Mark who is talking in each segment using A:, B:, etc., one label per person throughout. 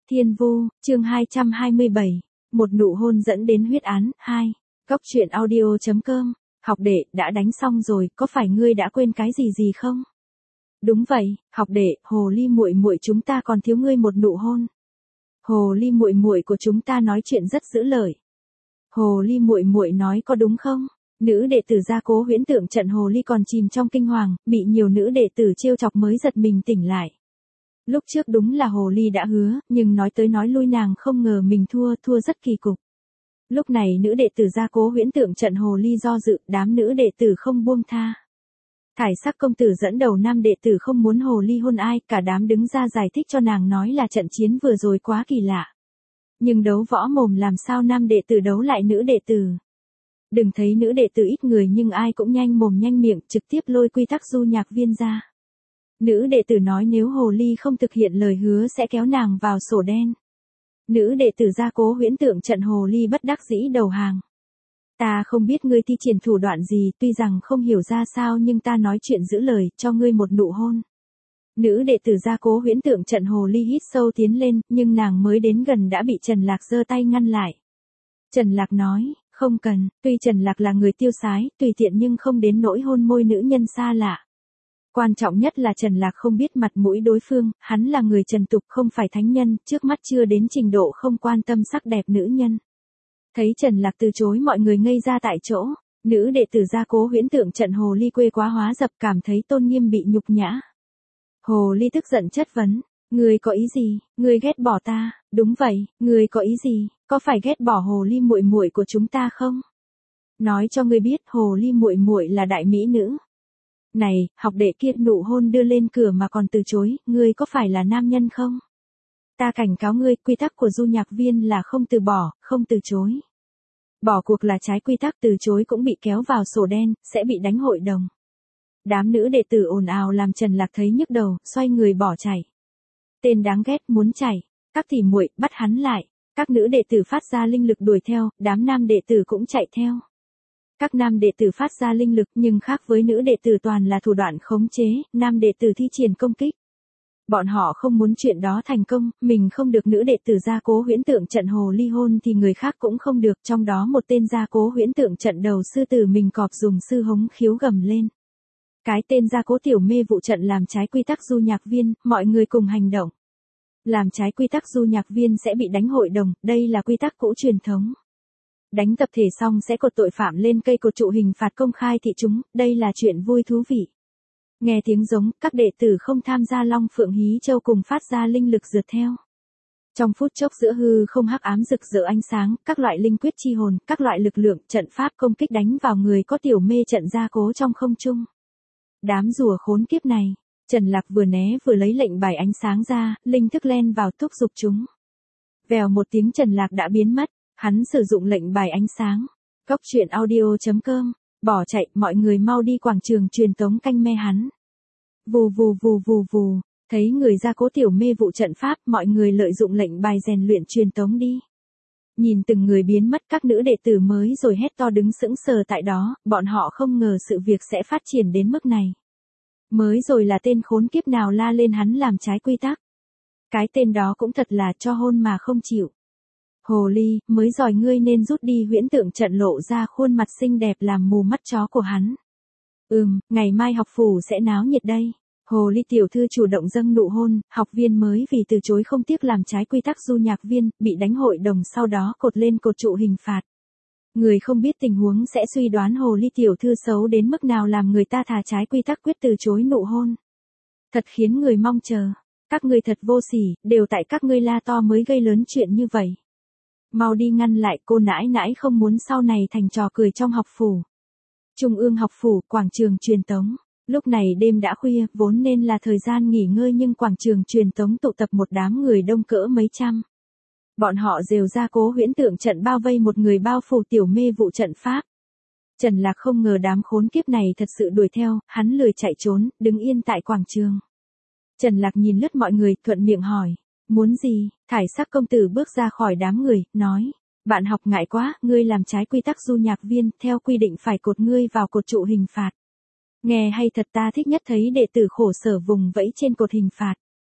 A: Thiên Vu, chương 227, một nụ hôn dẫn đến huyết án, 2. Góc truyện audio.com, học đệ, đã đánh xong rồi, có phải ngươi đã quên cái gì không? Đúng vậy, học đệ, hồ ly muội muội chúng ta còn thiếu ngươi một nụ hôn. Hồ ly muội muội của chúng ta nói chuyện rất giữ lời. Hồ ly muội muội nói có đúng không? Nữ đệ tử gia cố huyễn tượng trận hồ ly còn chìm trong kinh hoàng, bị nhiều nữ đệ tử trêu chọc mới giật mình tỉnh lại. Lúc trước đúng là hồ ly đã hứa, nhưng nói tới nói lui nàng không ngờ mình thua rất kỳ cục. Lúc này nữ đệ tử gia cố huyễn tượng trận hồ ly do dự, đám nữ đệ tử không buông tha. Thải sắc công tử dẫn đầu nam đệ tử không muốn hồ ly hôn ai, cả đám đứng ra giải thích cho nàng nói là trận chiến vừa rồi quá kỳ lạ. Nhưng đấu võ mồm làm sao nam đệ tử đấu lại nữ đệ tử. Đừng thấy nữ đệ tử ít người nhưng ai cũng nhanh mồm nhanh miệng, trực tiếp lôi quy tắc du nhạc viên ra. Nữ đệ tử nói nếu hồ ly không thực hiện lời hứa sẽ kéo nàng vào sổ đen. Nữ đệ tử gia cố huyễn tượng trận hồ ly bất đắc dĩ đầu hàng. Ta không biết ngươi thi triển thủ đoạn gì, tuy rằng không hiểu ra sao nhưng ta nói chuyện giữ lời, cho ngươi một nụ hôn. Nữ đệ tử gia cố huyễn tượng trận hồ ly hít sâu tiến lên, nhưng nàng mới đến gần đã bị Trần Lạc giơ tay ngăn lại. Trần Lạc nói, không cần, tuy Trần Lạc là người tiêu sái, tùy tiện nhưng không đến nỗi hôn môi nữ nhân xa lạ. Quan trọng nhất là Trần Lạc không biết mặt mũi đối phương, hắn là người trần tục không phải thánh nhân, trước mắt chưa đến trình độ không quan tâm sắc đẹp nữ nhân. Thấy Trần Lạc từ chối mọi người ngây ra tại chỗ, nữ đệ tử gia cố huyễn tượng trận hồ ly quê quá hóa dập cảm thấy tôn nghiêm bị nhục nhã. Hồ ly tức giận chất vấn, ngươi có ý gì, ngươi ghét bỏ ta, đúng vậy, ngươi có ý gì, có phải ghét bỏ hồ ly muội muội của chúng ta không? Nói cho ngươi biết hồ ly muội muội là đại mỹ nữ. Này, học đệ kia nụ hôn đưa lên cửa mà còn từ chối, ngươi có phải là nam nhân không? Ta cảnh cáo ngươi, quy tắc của du nhạc viên là không từ bỏ, không từ chối. Bỏ cuộc là trái quy tắc, từ chối cũng bị kéo vào sổ đen, sẽ bị đánh hội đồng. Đám nữ đệ tử ồn ào làm Trần Lạc thấy nhức đầu, xoay người bỏ chạy. Tên đáng ghét muốn chạy, các tỷ muội bắt hắn lại, các nữ đệ tử phát ra linh lực đuổi theo, đám nam đệ tử cũng chạy theo. Các nam đệ tử phát ra linh lực nhưng khác với nữ đệ tử toàn là thủ đoạn khống chế, nam đệ tử thi triển công kích. Bọn họ không muốn chuyện đó thành công, mình không được nữ đệ tử gia cố huyễn tượng trận hồ ly hôn thì người khác cũng không được, trong đó một tên gia cố huyễn tượng trận đầu sư tử mình cọp dùng sư hống khiếu gầm lên. Cái tên gia cố tiểu mê vụ trận làm trái quy tắc du nhạc viên, mọi người cùng hành động. Làm trái quy tắc du nhạc viên sẽ bị đánh hội đồng, đây là quy tắc cũ truyền thống. Đánh tập thể xong sẽ cột tội phạm lên cây cột trụ hình phạt công khai thị chúng, đây là chuyện vui thú vị. Nghe tiếng giống, các đệ tử không tham gia Long Phượng Hí Châu cùng phát ra linh lực rượt theo. Trong phút chốc giữa hư không hắc ám rực rỡ ánh sáng, các loại linh quyết chi hồn, các loại lực lượng, trận pháp công kích đánh vào người có tiểu mê trận gia cố trong không trung. Đám rùa khốn kiếp này, Trần Lạc vừa né vừa lấy lệnh bài ánh sáng ra, linh thức len vào thúc giục chúng. Vèo một tiếng Trần Lạc đã biến mất, hắn sử dụng lệnh bài ánh sáng. Góc truyện audio.com, bỏ chạy, mọi người mau đi quảng trường truyền tống canh me hắn. Vù vù vù vù vù, thấy người gia cố tiểu mê vụ trận pháp, mọi người lợi dụng lệnh bài rèn luyện truyền tống đi. Nhìn từng người biến mất các nữ đệ tử mới rồi hét to đứng sững sờ tại đó, bọn họ không ngờ sự việc sẽ phát triển đến mức này. Mới rồi là tên khốn kiếp nào la lên hắn làm trái quy tắc. Cái tên đó cũng thật là cho hôn mà không chịu. Hồ ly, mới giỏi ngươi nên rút đi huyễn tượng trận lộ ra khuôn mặt xinh đẹp làm mù mắt chó của hắn. Ngày mai học phủ sẽ náo nhiệt đây. Hồ ly tiểu thư chủ động dâng nụ hôn, học viên mới vì từ chối không tiếc làm trái quy tắc du nhạc viên, bị đánh hội đồng sau đó cột lên cột trụ hình phạt. Người không biết tình huống sẽ suy đoán hồ ly tiểu thư xấu đến mức nào làm người ta thà trái quy tắc quyết từ chối nụ hôn. Thật khiến người mong chờ. Các ngươi thật vô sỉ, đều tại các ngươi la to mới gây lớn chuyện như vậy. Mau đi ngăn lại, cô nãi nãi không muốn sau này thành trò cười trong học phủ. Trung ương học phủ, quảng trường truyền tống. Lúc này đêm đã khuya, vốn nên là thời gian nghỉ ngơi nhưng quảng trường truyền tống tụ tập một đám người đông cỡ mấy trăm. Bọn họ rều ra cố huyễn tượng trận bao vây một người bao phủ tiểu mê vụ trận pháp. Trần Lạc không ngờ đám khốn kiếp này thật sự đuổi theo, hắn lười chạy trốn, đứng yên tại quảng trường. Trần Lạc nhìn lướt mọi người, thuận miệng hỏi, muốn gì? Thải sắc công tử bước ra khỏi đám người, nói, bạn học ngại quá, ngươi làm trái quy tắc du nhạc viên, theo quy định phải cột ngươi vào cột trụ hình phạt. Nghe hay thật, ta thích nhất thấy đệ tử khổ sở vùng vẫy trên cột hình phạt.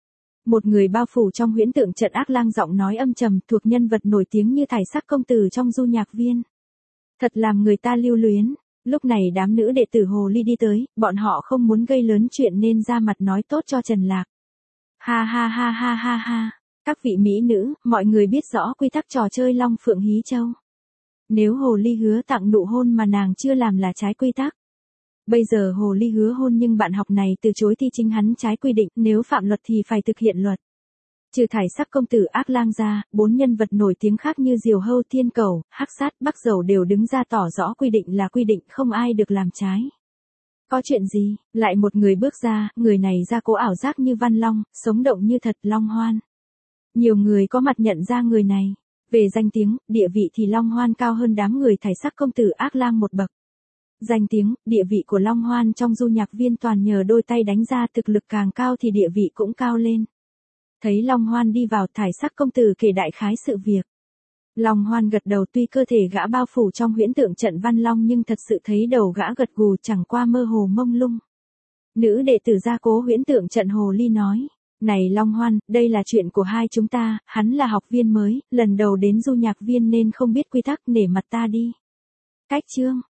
A: Một người bao phủ trong huyễn tượng trận ác lang giọng nói âm trầm thuộc nhân vật nổi tiếng như Thải Sắc công tử trong Du Nhạc Viên. Thật làm người ta lưu luyến. Lúc này đám nữ đệ tử Hồ Ly đi tới, bọn họ không muốn gây lớn chuyện nên ra mặt nói tốt cho Trần Lạc. Ha ha ha ha ha ha. Các vị mỹ nữ, mọi người biết rõ quy tắc trò chơi Long Phượng Hí Châu. Nếu Hồ Ly hứa tặng nụ hôn mà nàng chưa làm là trái quy tắc. Bây giờ Hồ Ly hứa hôn nhưng bạn học này từ chối thì chính hắn trái quy định, nếu phạm luật thì phải thực hiện luật. Trừ Thải Sắc công tử ác lang ra, 4 nhân vật nổi tiếng khác như Diều Hâu, Thiên Cầu, Hắc Sát, Bắc Dầu đều đứng ra tỏ rõ quy định là quy định, không ai được làm trái. Có chuyện gì? Lại một người bước ra, người này ra cố ảo giác như Văn Long, sống động như thật, Long Hoan. Nhiều người có mặt nhận ra người này. Về danh tiếng, địa vị thì Long Hoan cao hơn đám người Thải Sắc công tử ác lang một bậc. Danh tiếng, địa vị của Long Hoan trong Du Nhạc Viên toàn nhờ đôi tay đánh ra, thực lực càng cao thì địa vị cũng cao lên. Thấy Long Hoan đi vào, Thải Sắc công tử kể đại khái sự việc. Long Hoan gật đầu, tuy cơ thể gã bao phủ trong huyễn tượng trận Văn Long nhưng thật sự thấy đầu gã gật gù, chẳng qua mơ hồ mông lung. Nữ đệ tử gia cố huyễn tượng trận Hồ Ly nói. Này Long Hoan, đây là chuyện của hai chúng ta, hắn là học viên mới, lần đầu đến Du Nhạc Viên nên không biết quy tắc, nể mặt ta đi. Cách chương.